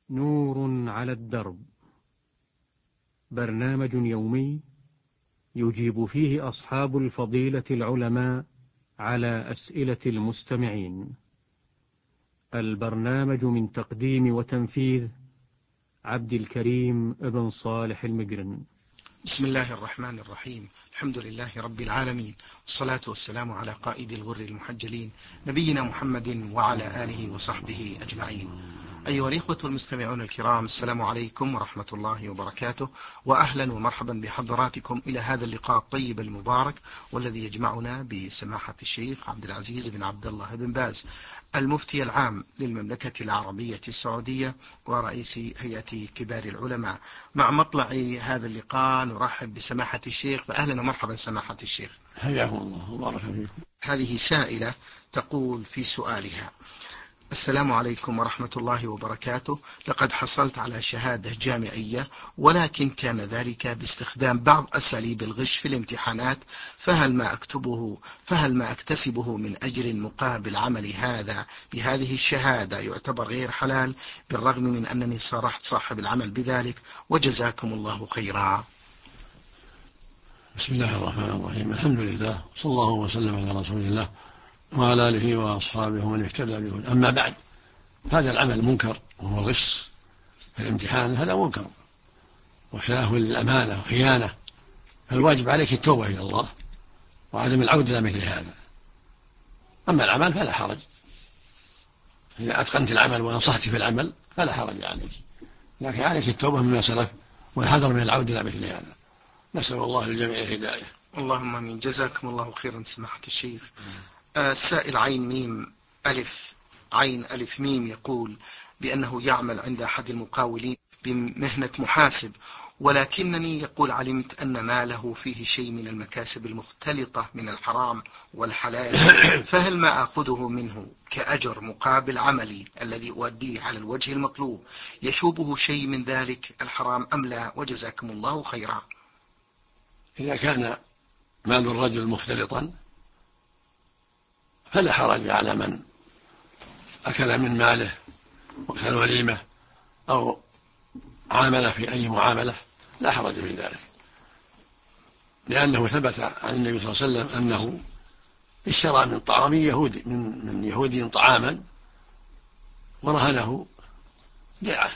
نور على الدرب، برنامج يومي يجيب فيه أصحاب الفضيلة العلماء على أسئلة المستمعين. البرنامج من تقديم وتنفيذ عبد الكريم بن صالح المقرن. بسم الله الرحمن الرحيم. الحمد لله رب العالمين، والصلاة والسلام على قائد الغر المحجلين نبينا محمد وعلى آله وصحبه أجمعين. أيها الإخوة المستمعون الكرام، السلام عليكم ورحمة الله وبركاته، وأهلا ومرحبا بحضراتكم إلى هذا اللقاء الطيب المبارك، والذي يجمعنا بسماحة الشيخ عبد العزيز بن عبد الله بن باز، المفتي العام للمملكة العربية السعودية ورئيس هيئة كبار العلماء. مع مطلع هذا اللقاء نرحب بسماحة الشيخ، فأهلا ومرحبا سماحة الشيخ. حياكم الله وبارك فيكم. هذه سائلة تقول في سؤالها: السلام عليكم ورحمة الله وبركاته، لقد حصلت على شهادة جامعية، ولكن كان ذلك باستخدام بعض أساليب الغش في الامتحانات، فهل ما أكتسبه من أجر مقابل عملي هذا بهذه الشهادة يعتبر غير حلال، بالرغم من أنني صارحت صاحب العمل بذلك، وجزاكم الله خيرا. بسم الله الرحمن الرحيم، الحمد لله، صلى الله وسلم على رسول الله وعلى آله وأصحابه ومن اهتدى بهداه. أما بعد، هذا العمل منكر، وهو الغش في الامتحان، هذا منكر وخلاف للأمانة وخيانة، فالواجب عليك التوبة إلى الله وعدم العودة إلى مثل هذا. أما العمل فلا حرج، إذا أتقنت العمل ونصحت في العمل فلا حرج عليك، لكن عليك التوبة مما سلف والحذر من العودة إلى مثل هذا. نسأل الله للجميع الهداية. اللهم آمين. جزاكم الله خيرا سماحة الشيخ. السائل عين ميم ألف عين ألف ميم يقول بأنه يعمل عند أحد المقاولين بمهنة محاسب، ولكنني يقول علمت أن ماله فيه شيء من المكاسب المختلطة من الحرام والحلال، فهل ما أخذه منه كأجر مقابل عملي الذي أؤديه على الوجه المطلوب يشوبه شيء من ذلك الحرام أم لا؟ وجزاكم الله خيرا. إذا كان مال الرجل مختلطا فلا حرج على من أكل من ماله وقت الوليمة أو عامل في أي معاملة، لا حرج في ذلك، لأنه ثبت عن النبي صلى الله عليه وسلم أنه اشترى من طعام يهودي من يهودي طعاما ورهنه بيعه،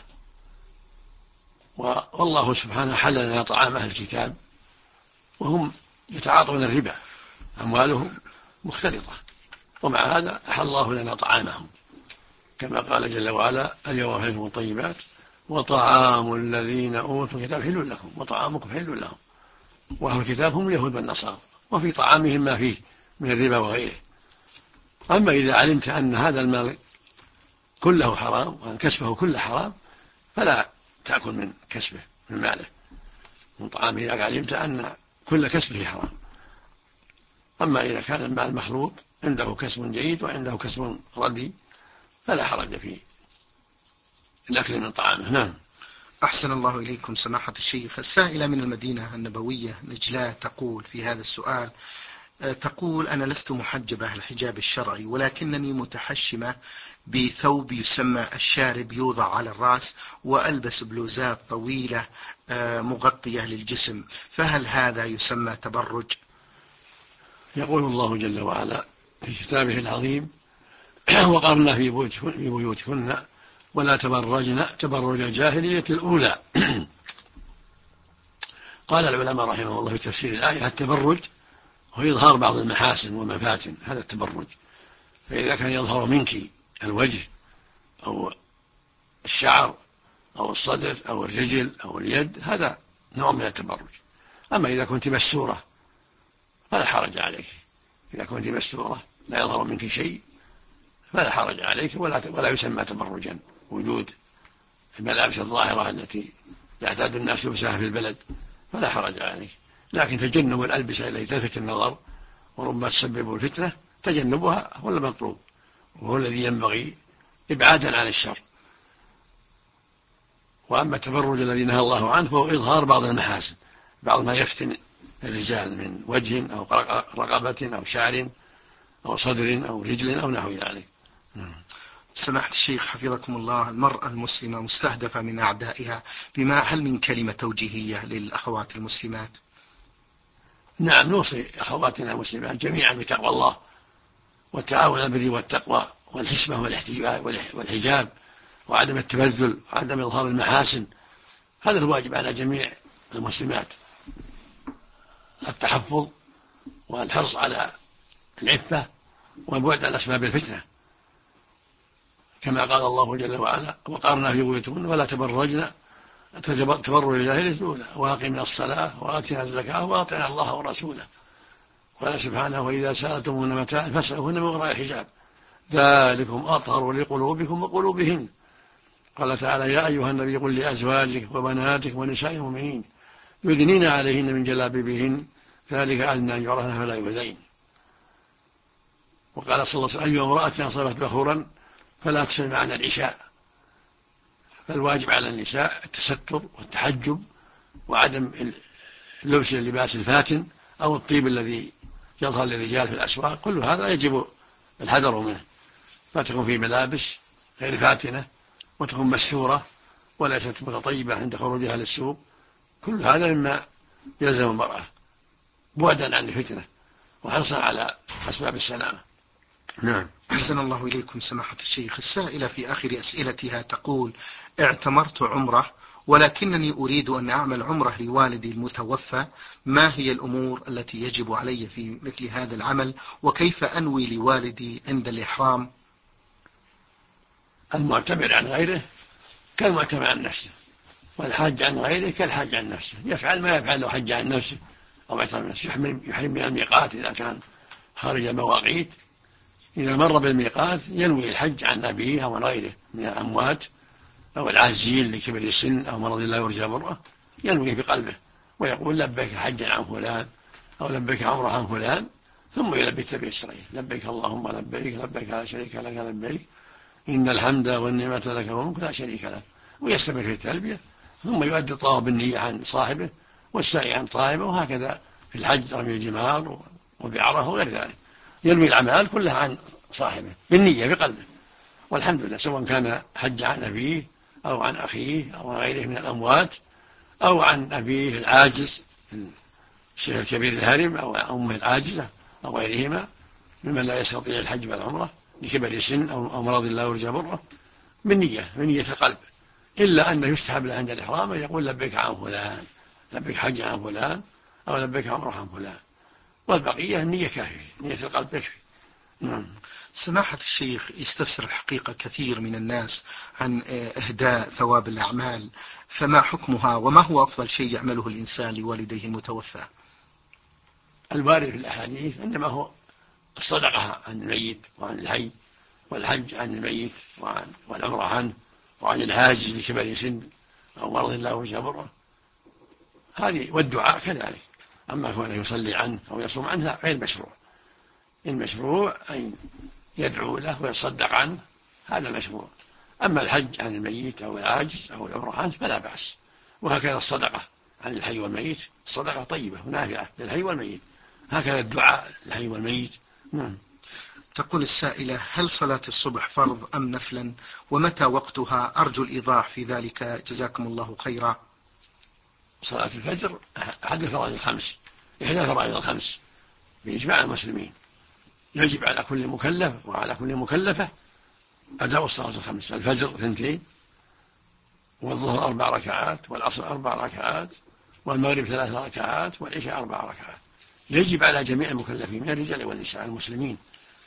والله سبحانه حل لنا طعام أهل الكتاب وهم يتعاطون الربا، أموالهم مختلطة، ومع هذا أحل الله لنا طعامهم، كما قال جل وعلا: اليوم أحل لكم الطيبات وطعام الذين أوتوا الكتاب حل لكم وطعامكم حل لهم، وأهل الكتاب هم اليهود والنصارى، وفي طعامهم ما فيه من الربا وغيره. أما إذا علمت أن هذا المال كله حرام وأن كسبه كله حرام فلا تأكل من كسبه، من ماله، من طعامه، إذا علمت أن كل كسبه حرام. أما إذا كان المال مخلوط، عنده كسب جيد وعنده كسب ردي، فلا حرج في الأكل من طعامه. نعم. أحسن الله إليكم سماحة الشيخ. السائلة من المدينة النبوية نجلاء تقول في هذا السؤال، تقول: أنا لست محجبة الحجاب الشرعي، ولكنني متحشمة بثوب يسمى الشارب يوضع على الرأس، وألبس بلوزات طويلة مغطية للجسم، فهل هذا يسمى تبرج؟ يقول الله جل وعلا في كتابه العظيم: وقرنا في بيوتكن ولا تبرجن تبرج الجاهلية الأولى. قال العلماء رحمه الله في تفسير الآية: التبرج هو إظهار بعض المحاسن والمفاتن، هذا التبرج. فإذا كان يظهر منك الوجه أو الشعر أو الصدر أو الرجل أو اليد، هذا نوع من التبرج. أما إذا كنت مستورة فلا حرج عليك، إذا كنت مستورة لا يظهر منك شيء فلا حرج عليك، ولا يسمى تبرجا وجود الملابس الظاهرة التي يعتاد الناس لبسها في البلد، فلا حرج عليك. لكن تجنب الألبسة التي تلفت النظر وربما تسبب الفتنة، تجنبها هو المطلوب، وهو الذي ينبغي إبعادا عن الشر. وأما التبرج الذي نهى الله عنه فهو إظهار بعض المحاسن، بعض ما يفتن الرجال من وجه أو رقبة أو شعر أو صدر أو رجل أو نحو ذلك. سماحة الشيخ حفظكم الله، المرأة المسلمة مستهدفة من أعدائها، هل من كلمة توجيهية للأخوات المسلمات؟ نعم، نوصي أخواتنا المسلمات جميعا بتقوى الله والتعاون على البر والتقوى والحشمة والحجاب وعدم التبذل وعدم إظهار المحاسن. هذا الواجب على جميع المسلمات، التحفظ والحرص على العفة والبعد عن أسباب الفتنة، كما قال الله جل وعلا: وقارنا في بيوتكن ولا تبرجن تبرج الجاهلية الأولى وأقمنا الصلاة وآتنا الزكاة وأطعنا الله ورسوله. قال سبحانه: وإذا سألتموهن متاعا فاسألوهن من وراء الحجاب ذلكم أطهر لقلوبكم وقلوبهن. قال تعالى: يا أيها النبي قل لأزواجك وبناتك ونساء المؤمنين يدنين عليهن من جلابيبهن ذلك أدنى أن يعرفن فلا يؤذين. وقال صلى الله عليه وسلم: أي امرأة أصابت بخورا فلا تسمع عن العشاء. فالواجب على النساء التستر والتحجب وعدم لبس اللباس الفاتن أو الطيب الذي يظهر للرجال في الأسواق، كل هذا يجب الحذر منه، فتكون في ملابس غير فاتنة وتكون مستورة وليست متطيبة عند خروجها للسوق. كل هذا مما يلزم المرأة بعدا عن الفتنة وحرصا على أسباب السلامة. نعم. أحسن الله إليكم سماحة الشيخ. السائلة في آخر أسئلتها تقول: اعتمرت عمرة ولكنني أريد أن أعمل عمرة لوالدي المتوفى، ما هي الأمور التي يجب علي في مثل هذا العمل، وكيف أنوي لوالدي عند الإحرام؟ المعتمر عن غيره كالمعتمر عن نفسه، والحاج عن غيره كالحاج عن نفسه، يفعل ما يفعل لو حج عن نفسه أو اعتمر عن نفسه. يحرم من الميقات إذا كان خارج المواقيت، إذا مر بالميقات ينوي الحج عن أبيه أو عن غيره من الأموات أو العازين لكبر السن أو مرض لا يرجى برأه، ينويه بقلبه ويقول: لبيك حجا عن فلان أو لبيك عمره عن فلان، ثم يلبي التلبية الشرعية: لبيك اللهم لبيك لبيك لا شريك لك لبيك إن الحمد والنعمة لك والملك لا شريك له، ويستمر في التلبية، ثم يؤدي الطواف بالنية عن صاحبه والسعي عن صاحبه، وهكذا في الحج رمي الجمار وبعرة وغير ذلك، ينوي الأعمال كلها عن صاحبه بالنية بقلبه. والحمد لله، سواء كان حج عن أبيه أو عن أخيه أو عن غيره من الأموات أو عن أبيه العاجز الشيخ الكبير الهرم أو أمه العاجزة أو غيرهما ممن لا يستطيع الحج والعمرة لكبر السن أو مرض لا يرجى برأه، بنية القلب، إلا أنه يستحب له عند الإحرام أن يقول: لبيك عن فلان، لبيك حج عن فلان، أو لبيك عمرة عن فلان، والبقية النية كافية، نية القلب يكفي. سماحة الشيخ، يستفسر الحقيقة كثير من الناس عن إهداء ثواب الأعمال، فما حكمها وما هو أفضل شيء يعمله الإنسان لوالديه المتوفى؟ الوارد في الأحاديث إنما هو الصدقة عن الميت وعن الحي، والحج عن الميت والعمرة عنه، وعن العاجز لكبر سن أو مرض لا يرجى برأه، هذه، والدعاء كذلك. أما كونه يصلي عنه أو يصوم عنه غير مشروع. المشروع أن يدعو له ويصدق عنه، هذا مشروع. أما الحج عن الميت أو العاجز أو العمرة عنه فلا بأس. وهكذا الصدقة عن الحي والميت، الصدقة طيبة ونافعة للحي والميت، هكذا الدعاء للحي والميت. نعم. تقول السائلة: هل صلاة الصبح فرض أم نفلا، ومتى وقتها؟ أرجو الإيضاح في ذلك جزاكم الله خيرا. صلاة الفجر أحد الفرائض الخمس، إحدى الفرائض الخمس بإجماع المسلمين، يجب على كل مكلف وعلى كل مكلفة أداء الصلاة الخمس: الفجر 2، والظهر 4 ركعات، والعصر 4 ركعات، والمغرب 3 ركعات، والعشاء 4 ركعات. يجب على جميع المكلفين من الرجال والنساء المسلمين،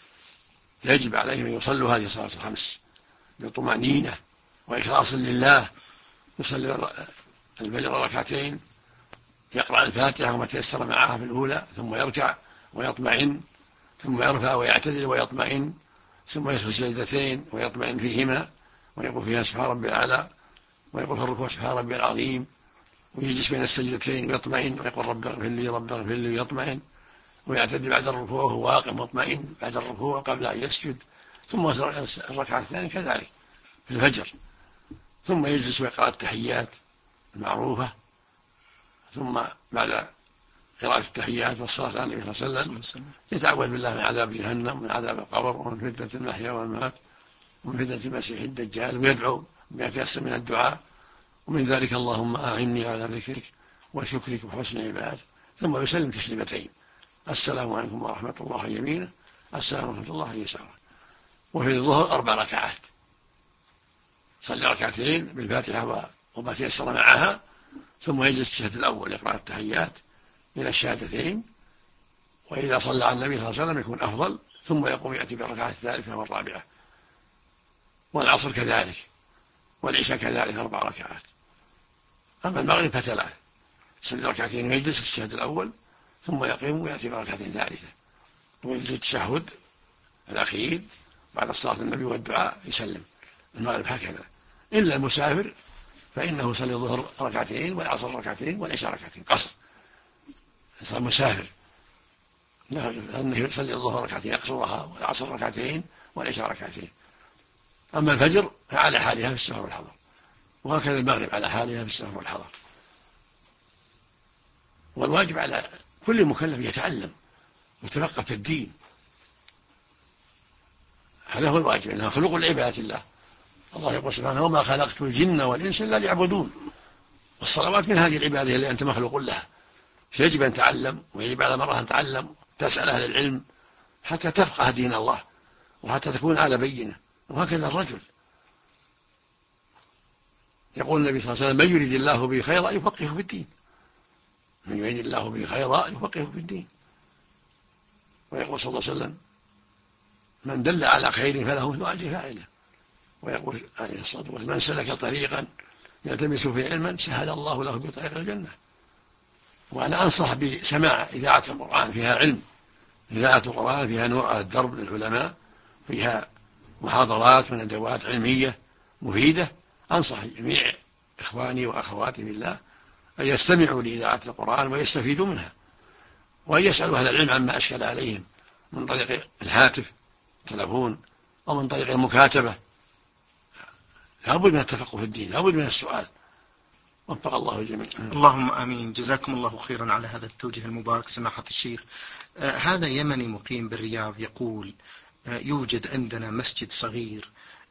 يجب عليهم أن يصلوا هذه الصلاة الخمس بطمأنينة وإخلاص لله. يصلي الفجر 2 ركعتين، يقرأ الفاتحة وما تيسر معها في الأولى، ثم يركع ويطمئن، ثم يرفع ويعتدل ويطمئن، ثم يسجد سجدتين ويطمئن فيهما، ويقول فيها سبحان ربي الأعلى، ويقول في الركوع سبحان ربي العظيم، ويجلس بين السجدتين ويطمئن ويقول رب اغفر لي رب اغفر لي، ويطمئن ويعتدل بعد الركوع وهو واقف مطمئن بعد الركوع قبل أن يسجد، ثم الركعة الثانية كذلك في الفجر، ثم يجلس ويقرأ التحيات المعروفة، ثم بعد قراءة التحيات والصلاة على النبي صلى الله عليه وسلم يتعوذ بالله من عذاب جهنم ومن عذاب القبر ومن فتنة المحيا والممات ومن فتنة المسيح الدجال، ويدعو بما يتيسر من الدعاء، ومن ذلك اللهم أعني على ذكرك وشكرك وحسن عبادتك، ثم يسلم تسليمتين: السلام عليكم ورحمة الله يمينه، السلام ورحمة الله يساره. وفي الظهر 4 ركعات، صلي ركعتين بالفاتحة وما تيسر معها، ثم يجلس التشهد الأول يقرأ التحيات إلى الشهادتين، وإذا صلى على النبي صلى الله عليه وسلم يكون أفضل، ثم يقوم يأتي بالركعة الثالثة والرابعة. والعصر كذلك، والعشاء كذلك 4 ركعات. أما المغرب ف3، يصلي ركعتين ويجلس التشهد الأول، ثم يقوم ويأتي بركعة ثالثة، ويجلس التشهد الأخير بعد الصلاة النبي والدعاء يسلم. المغرب هكذا، إلا المسافر فإنه يصلي الظهر ركعتين والعصر ركعتين والعشاء ركعتين قصر. صار مسافر لأنه يصلي الظهر ركعتين يقصرها، والعصر ركعتين والعشاء ركعتين. أما الفجر فعلى حالها في السفر والحضر، وهكذا المغرب على حالها في السفر والحضر. والواجب على كل مكلف يتعلم ويتفقه في الدين، هذا هو الواجب، إنها خلق لعبادة الله. الله يقول سبحانه: وما خلقت الجن والإنس إلا ليعبدون. والصلوات من هذه العبادة اللي أنت مخلوق لها، فيجب أن تعلم، ويجب على المرأة أن تعلم، تسأل أهل العلم حتى تفقه دين الله وحتى تكون على بينة. وهكذا الرجل، يقول النبي صلى الله عليه وسلم: من يريد الله به خيرا يفقهه في الدين، من يريد الله به خيرا يفقهه في الدين. ويقول صلى الله عليه وسلم: من دل على خير فله مثل أجر فاعله. ويقول عليه الصلاة والسلام: من سلك طريقا يلتمس فيه علما سهل الله له بطريق الجنة. وأنا أنصح بسماع إذاعة القرآن، فيها علم، إذاعة القرآن فيها نور على الدرب للعلماء، فيها محاضرات وندوات علمية مفيدة. أنصح جميع إخواني وأخواتي بالله أن يستمعوا لإذاعة القرآن ويستفيدوا منها، وأن يسألوا أهل العلم عما أشكل عليهم من طريق الهاتف التلفون أو من طريق المكاتبة. لابد من التفقه في الدين، لابد من السؤال. وفق الله الجميع. اللهم آمين. جزاكم الله خيرا على هذا التوجيه المبارك سماحة الشيخ. هذا يمني مقيم بالرياض يقول: يوجد عندنا مسجد صغير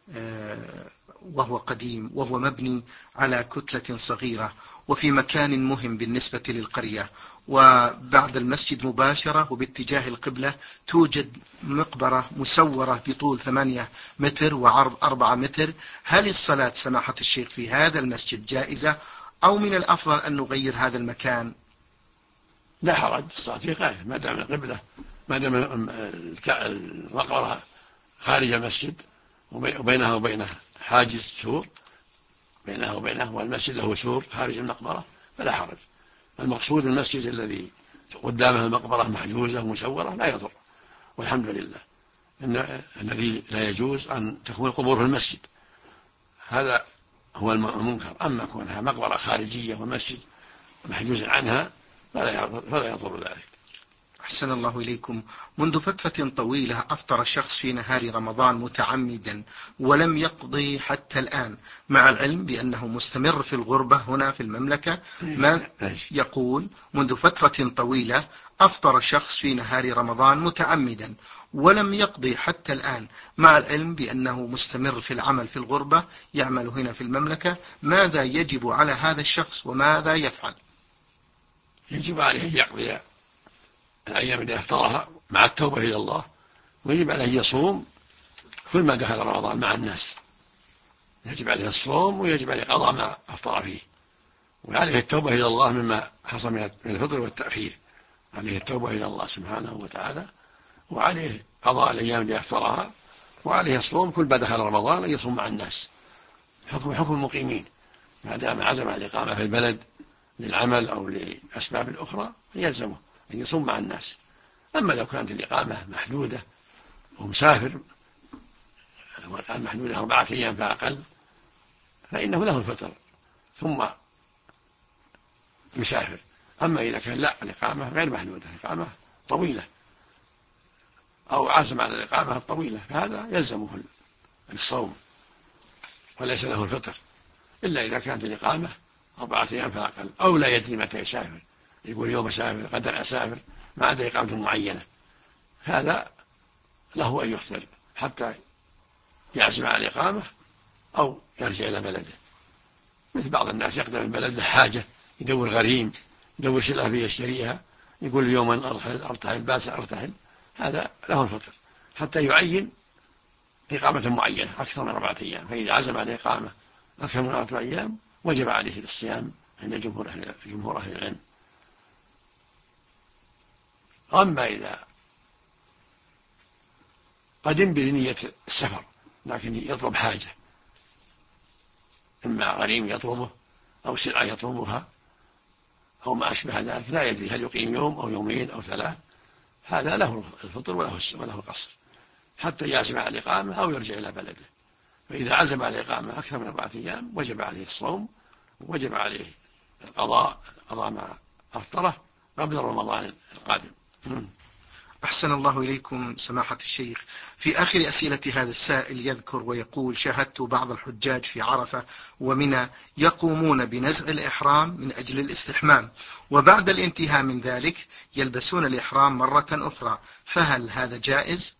وهو قديم، وهو مبني على كتلة صغيرة وفي مكان مهم بالنسبة للقرية، وبعد المسجد مباشرة وباتجاه القبلة توجد مقبرة مسورة بطول 8 متر وعرض 4 متر. هل الصلاة سماحة الشيخ في هذا المسجد جائزة، أو من الأفضل أن نغير هذا المكان؟ لا حرج، الصلاة في غاية ما دام القبلة، ما دام المقبرة خارج المسجد وبينها وبينه حاجز سور، بينها وبينه والمسجد له سور خارج المقبرة، فلا حرج. المقصود المسجد الذي قدامه المقبرة محجوزة مسورة لا يضر، والحمد لله. الذي لا يجوز أن تكون القبور في المسجد، هذا هو المنكر. أما كونها مقبرة خارجية والمسجد محجوز عنها فلا يضر ذلك. أحسن الله إليكم. منذ فترة طويلة أفطر شخص في نهار رمضان متعمدا ولم يقضي حتى الآن، مع العلم بأنه مستمر في الغربة هنا في المملكة. يقول: منذ فترة طويلة أفطر شخص في نهار رمضان متعمدا ولم يقضي حتى الآن، مع العلم بأنه مستمر في العمل في الغربة، يعمل هنا في المملكة. ماذا يجب على هذا الشخص وماذا يفعل؟ يجب عليه أن يقضي الأيام التي أفطرها مع التوبة إلى الله، ويجب عليه يصوم كل ما دخل رمضان مع الناس. يجب عليه الصوم ويجب عليه قضاء ما أفطر فيه، وعليه التوبة إلى الله مما حصل من الفطر والتأخير. عليه التوبة إلى الله سبحانه وتعالى، وعليه قضاء الأيام التي أفطرها، وعليه الصوم كل ما دخل رمضان أن يصوم مع الناس حكم المقيمين، ما دام عزم على الإقامة في البلد للعمل أو لأسباب أخرى يلزمه أن يصوم مع الناس. أما لو كانت الإقامة محدودة ومسافر، والإقامة محدودة 4 أيام فأقل، فإنه له الفطر ثم يسافر. أما إذا كان لا، الإقامة غير محدودة، الإقامة طويلة أو عزم على الإقامة الطويلة، فهذا يلزمه الصوم وليس له الفطر، إلا إذا كانت الإقامة 4 أيام فأقل، أو لا يدري متى يسافر، يقول يوم أسافر غدا أسافر ما عدا إقامة معينة، هذا له أن يفطر حتى يعزم على الإقامة أو يرجع إلى بلده. مثل بعض الناس يقدم البلد له حاجة، يدور غريم، يدور سلعة يشتريها، يقول اليوم أرتحل باسع أرتحل، هذا له الفطر حتى يعين إقامة معينة أكثر من 4 أيام. فإذا عزم على الإقامة أكثر من 4 أيام وجب عليه الصيام عند جمهور أهل العلم. أما إذا قدم بنية السفر لكن يطلب حاجة، إما غريم يطلبه أو سلعة يطلبها أو ما أشبه ذلك، لا يدري هل يقيم يوم أو يومين أو 3، هذا له الفطر وله القصر حتى يعزم على الإقامة أو يرجع إلى بلده. فإذا عزم على الإقامة أكثر من 4 أيام وجب عليه الصوم، وجب عليه قضاء ما أفطره قبل رمضان القادم. أحسن الله إليكم سماحة الشيخ. في آخر أسئلة هذا السائل يذكر ويقول: شاهدت بعض الحجاج في عرفة ومنى يقومون بنزع الإحرام من أجل الاستحمام، وبعد الانتهاء من ذلك يلبسون الإحرام مرة أخرى، فهل هذا جائز؟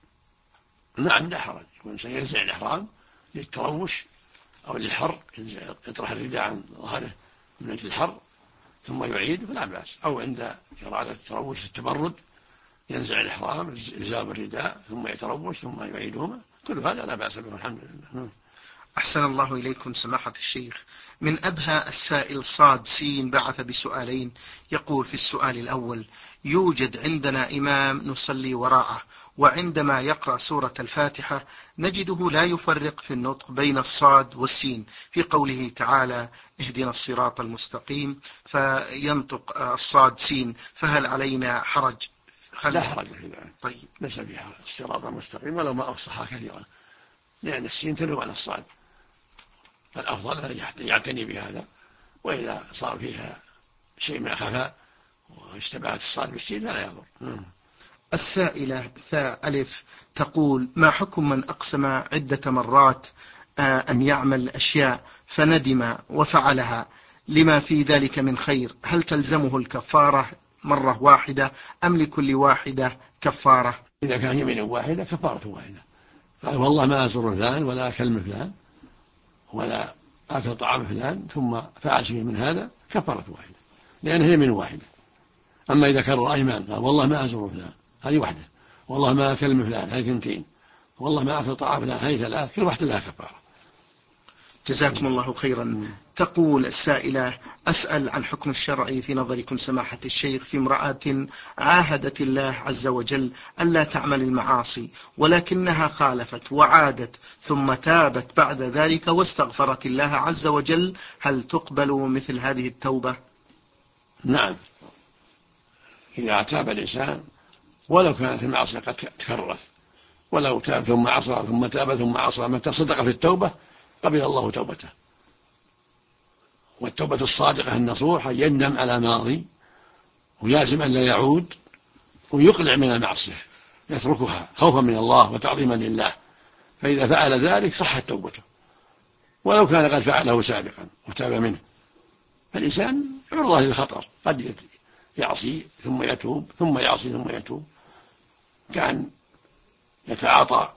نعم، لا حرج. الإنسان ينزع الإحرام للتروش أو للحر، يطرح الرداء عن ظهره من أجل الحر ثم يعيد فلا بأس، أو عند إرادة التروش التبرد ينزع الإحرام إلزام الرداء ثم يتروش ثم يعيدهما، كل هذا لا بأس به الحمد لله. أحسن الله إليكم سماحة الشيخ. من أبها السائل صاد سين بعث بسؤالين، يقول في السؤال الأول: يوجد عندنا إمام نصلي وراءه، وعندما يقرأ سورة الفاتحة نجده لا يفرق في النطق بين الصاد والسين في قوله تعالى اهدنا الصراط المستقيم، فينطق الصاد سين، فهل علينا حرج؟ لا حرج في ذلك. طيب، ليس فيها الصراط المستقيم ولو ما أفصحها كثيرا، لأن السين تلو على الصاد، فالأفضل أن يعتني بهذا، وإذا صار فيها شيء من خفاء واشتبهت الصاد بالسين فلا يضر. السائلة ثاء ألف تقول: ما حكم من أقسم عدة مرات أن يعمل أشياء فندم وفعلها لما في ذلك من خير، هل تلزمه الكفارة مرة واحدة أم لكل واحدة كفارة؟ إذا كان يمين واحدة كفارة واحدة، قال والله ما أزور فلان ولا أكلم فلان ولا أكل طعام فلان ثم فعل شيء من هذا، كفارة واحدة لأنها يمين واحدة. أما إذا كرر أيمان قال والله ما أزور فلان، هذه واحدة، والله ما أكلم فلان، هذه 2، والله ما أكل طعام فلان، هذه 3، كل واحدة لها كفارة. جزاكم الله خيرا. تقول السائلة: أسأل عن حكم الشرعي في نظركم سماحة الشيخ في امرأة عاهدت الله عز وجل ألا تعمل المعاصي ولكنها خالفت وعادت ثم تابت بعد ذلك واستغفرت الله عز وجل، هل تقبل مثل هذه التوبة؟ نعم، إذا تاب الإنسان ولو كانت المعصية قد تكررت، ولو تاب ثم عصى ثم تاب ثم عصى متى صدق في التوبة قبل الله توبته. والتوبة الصادقة النصوحة يندم على ماضي ويازم أن لا يعود ويقلع من المعصية، يتركها خوفا من الله وتعظيما لله، فإذا فعل ذلك صحت توبته ولو كان قد فعله سابقا وتاب منه. فالإنسان عرضة للخطر، قد يعصي ثم يتوب ثم يعصي ثم يتوب، كان يتعاطى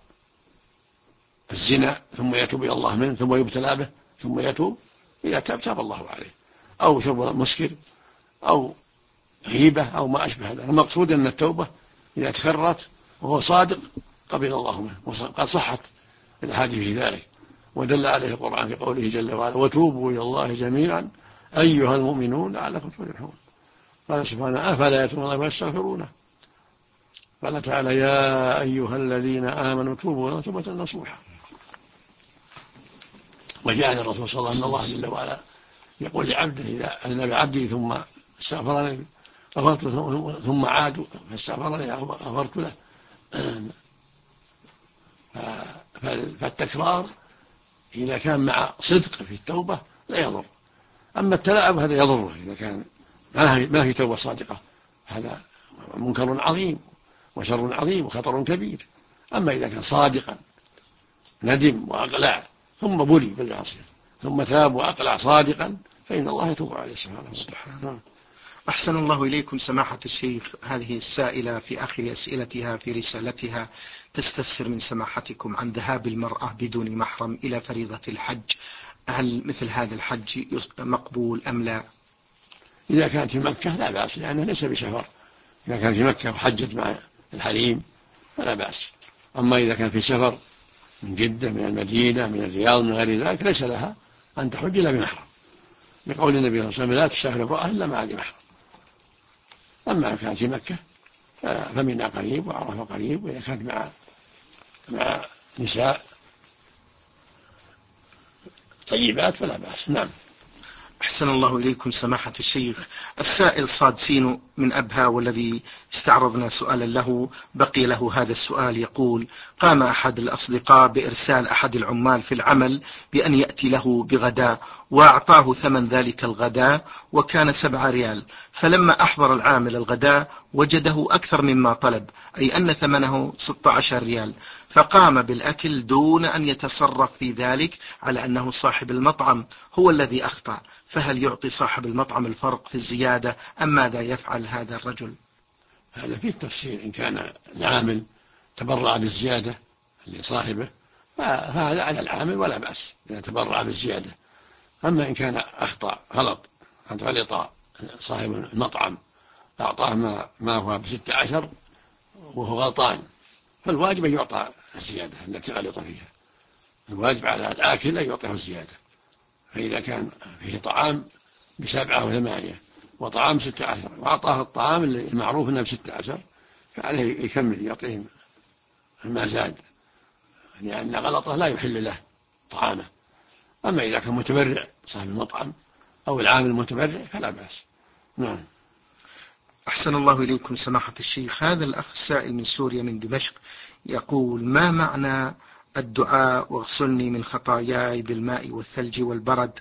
الزنا ثم يتوب إلى الله منه ثم يبتلى به ثم يتوب، إذا تاب الله عليه، أو شرب مسكر أو غيبة أو ما أشبه ذلك. المقصود أن التوبة إذا تكررت وهو صادق قبل الله منه، وقد صحت الأحاديث في ذلك، ودل عليه القرآن في قوله جل وعلا: وتوبوا إلى الله جميعا أيها المؤمنون لعلكم تفلحون. قال سبحانه: أفلا يتوبون الله ويستغفرونه. قال تعالى: يا أيها الذين آمنوا توبوا إلى الله توبة نصوحا. وجاء عن الرسول صلى الله عليه وسلم أن الله جل وعلا يقول لعبده: إذا أذنب بعبدي ثم استغفرني غفرت له، ثم عاد فاستغفرني غفرت له. فالتكرار إذا كان مع صدق في التوبة لا يضر، أما التلاعب هذا يضره إذا كان ما في توبة صادقة، هذا منكر عظيم وشر عظيم وخطر كبير. أما إذا كان صادقا ندم وأقلع ثم بلي بالمعصية ثم تاب وأقلع صادقا فإن الله يتوب عليه سبحانه وتعالى. أحسن الله إليكم سماحة الشيخ. هذه السائلة في آخر أسئلتها في رسالتها تستفسر من سماحتكم عن ذهاب المرأة بدون محرم إلى فريضة الحج. هل مثل هذا الحج مقبول أم لا؟ إذا كانت في مكة لا بأس، لأنه ليس بسفر. إذا كانت في مكة وحجت مع الحريم فلا بأس. أما إذا كان في سفر من جدة، من المدينة، من الرياض، من غير ذلك، ليس لها أن تحج إلا بمحرم، لقول النبي صلى الله عليه وسلم: لا تسافر امرأة إلا مع ذي محرم. أما إن كانت في مكة فمنى قريب وعرفة قريب، وإذا كانت مع نساء طيبات فلا بأس. نعم. أحسن الله إليكم سماحة الشيخ. السائل صاد سين من أبها، والذي استعرضنا سؤالا له بقي له هذا السؤال. يقول: قام أحد الأصدقاء بإرسال أحد العمال في العمل بأن يأتي له بغداء، وأعطاه ثمن ذلك الغداء وكان 7 ريال، فلما أحضر العامل الغداء وجده أكثر مما طلب، أي أن ثمنه 16 ريال، فقام بالأكل دون أن يتصرف في ذلك، على أنه صاحب المطعم هو الذي أخطأ. فهل يعطي صاحب المطعم الفرق في الزيادة أم ماذا يفعل هذا الرجل؟ هذا فيه تفصيل. إن كان العامل تبرع بالزيادة لصاحبه فهذا على العامل ولا بأس إذا تبرع بالزيادة. أما إن كان أخطأ غلط صاحب المطعم، أعطاه ما هو ب16 وهو غلطان، فالواجب أن يعطى الزيادة التي غلط فيها. الواجب على الآكل أن يعطيه الزيادة. فإذا كان فيه طعام ب7 و8 وطعام 16 وأعطاه الطعام المعروف أنه ب16، فعليه يكمل يعطيهم ما زاد، لأن غلطه لا يحل له طعامه. أما إذا كان متبرع صاحب المطعم أو العامل متبرع فلا بأس. نعم. أحسن الله إليكم سماحة الشيخ. هذا الأخ السائل من سوريا من دمشق يقول: ما معنى الدعاء واغسلني من خطاياي بالماء والثلج والبرد؟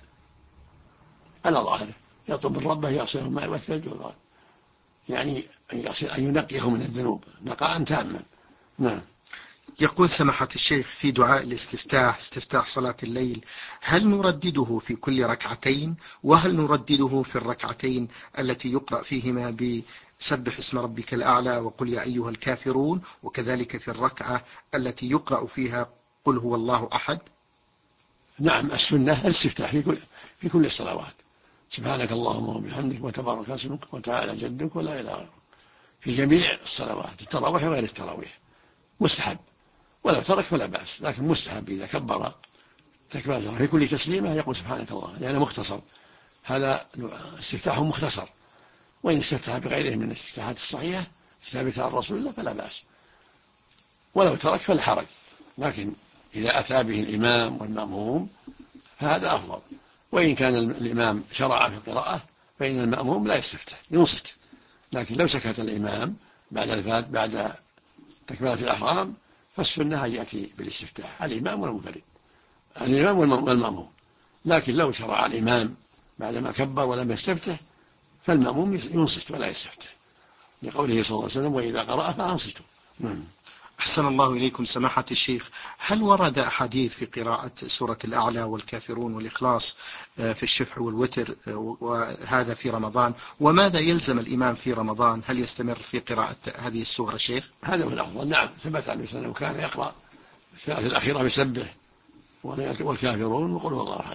على ظاهره يطلب من ربه يغسله الماء والثلج والبرد، يعني أن ينقيه من الذنوب نقاء تاما. نعم. يقول سماحة الشيخ في دعاء الاستفتاح، استفتاح صلاة الليل، هل نردده في كل ركعتين؟ وهل نردده في الركعتين التي يقرأ فيهما بسبح اسم ربك الأعلى وقل يا أيها الكافرون، وكذلك في الركعة التي يقرأ فيها قل هو الله أحد؟ نعم، السنة الاستفتاح في كل الصلوات: سبحانك اللهم وبحمدك وتبارك اسمك وتعالى جدك ولا إله غيرك، في جميع الصلوات، التراويح وغير التراويح، مستحب. ولو ترك فلا بأس، لكن مستحب إذا كبر تكبيرة في كل تسليمة يقول سبحانك الله، لأنه مختصر. هذا استفتاح مختصر. وإن استفتح بغيره من الاستفتاحات الصحيحة الثابتة عن رسول الله فلا بأس، ولو ترك فلا حرج. لكن إذا أتى به الإمام والمأموم فهذا أفضل. وإن كان الإمام شرع في القراءة فإن المأموم لا يستفتح، ينصت. لكن لو سكت الإمام بعد تكبيرة الإحرام فالسنة أن يأتي بالاستفتاح الإمام والمنفرد، الإمام والمأموم. لكن لو شرع الإمام بعدما كبر ولم يستفتح فالمأموم ينصت ولا يستفتح، لقوله صلى الله عليه وسلم: وإذا قرأ فأنصتوا. أحسن الله إليكم سماحة الشيخ. هل ورد أحاديث في قراءة سورة الأعلى والكافرون والإخلاص في الشفع والوتر، وهذا في رمضان؟ وماذا يلزم الإمام في رمضان؟ هل يستمر في قراءة هذه السورة شيخ؟ هذا هو الأفضل. نعم، ثبت عن النبي وكان يقرأ الثلاث الأخيرة بسبح والكافرون وقل هو الله أحد.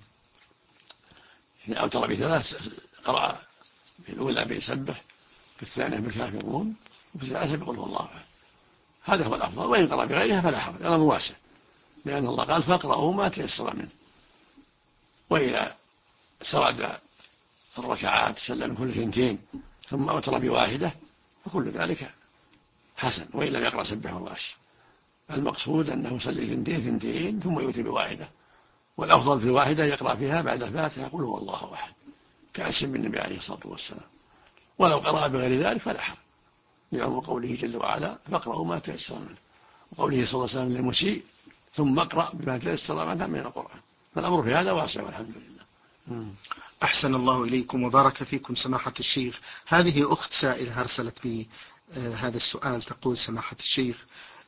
إذا أوتر بثلاث قرأ في الأولى بسبح، في الثانية بالكافرون، وفي الثالثة بقل هو الله أحد. هذا هو الأفضل. وإن قرأ بغيرها فلا حرج، الأمر واسع، لأن الله قال: فاقرأوا ما تيسر منه. وإذا سرد الركعات سلم كل 2 ثم أوتر بواحدة فكل ذلك حسن، وإن لم يقرأ سبح والغاش. المقصود أنه يصلي 2 ثم يؤتي بواحدة، والأفضل في الواحدة يقرأ فيها بعد الفاتحة يقول هو الله أحد، كأسم بالنبي عليه الصلاة والسلام. ولو قرأ بغير ذلك فلا حرج، لعموم قوله جل وعلا: فاقرأوا ما تيسر منه، وقوله صلى الله عليه وسلم للمسيء: ثم اقرأ بما تيسر منه من القرآن. فالأمر في هذا واسع والحمد لله. أحسن الله إليكم وبارك فيكم سماحة الشيخ. هذه أخت سائلة أرسلت بي هذا السؤال، تقول: سماحة الشيخ،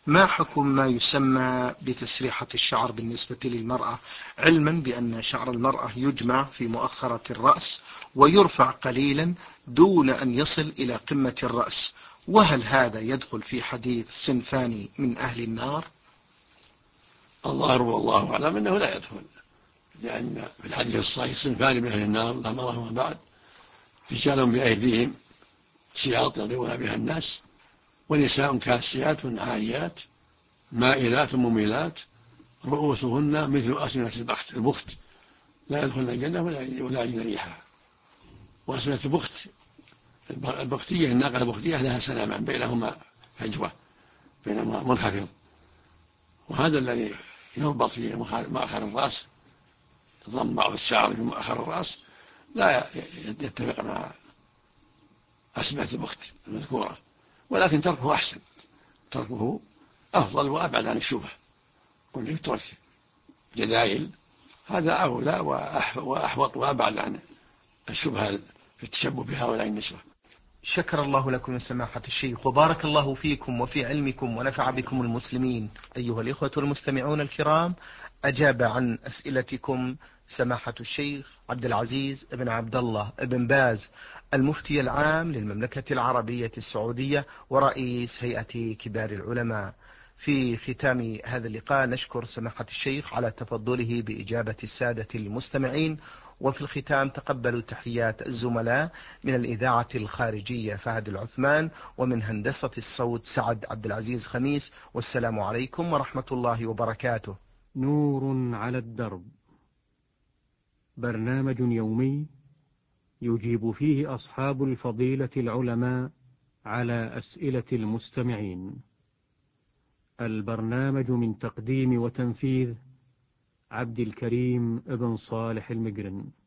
ما حكم ما يسمى بتسريحة الشعر بالنسبة للمرأة، علما بأن شعر المرأة يجمع في مؤخرة الرأس ويرفع قليلا دون أن يصل إلى قمة الرأس، وهل هذا يدخل في حديث صنفان من أهل النار؟ الظاهر والله أعلم أنه لا يدخل، لأن في الحديث الصحيح صنفان من أهل النار لا مرهم بعد، رجال بأيديهم سياط يضربون بها الناس، ونساء كاسيات عاريات مائلات مميلات رؤوسهن مثل أسنة البخت لا يدخلن الجنة ولا يجدن ريحها. وأسنة البخت البختية، الناقة البختية لها سنامان بينهما فجوة، بينهما منخفض، وهذا الذي يربط في مؤخر الرأس، ضم بعض الشعر في مؤخر الرأس، لا يتفق مع أسنة البخت المذكورة، ولكن تركه أحسن، تركه أفضل وأبعد عن الشبهة. كل يترك جدائل هذا أولى وأحوط وأبعد عن الشبهة في التشبه بهؤلاء النسوة. شكر الله لكم سماحة الشيخ، وبارك الله فيكم وفي علمكم ونفع بكم المسلمين. أيها الإخوة المستمعون الكرام، أجاب عن أسئلتكم سماحة الشيخ عبد العزيز بن عبد الله بن باز، المفتي العام للمملكة العربية السعودية ورئيس هيئة كبار العلماء. في ختام هذا اللقاء نشكر سماحة الشيخ على تفضله بإجابة السادة المستمعين، وفي الختام تقبلوا تحيات الزملاء من الإذاعة الخارجية فهد العثمان، ومن هندسة الصوت سعد عبد العزيز خميس، والسلام عليكم ورحمة الله وبركاته. نور على الدرب، برنامج يومي يجيب فيه أصحاب الفضيلة العلماء على أسئلة المستمعين. البرنامج من تقديم وتنفيذ عبد الكريم ابن صالح المقرن.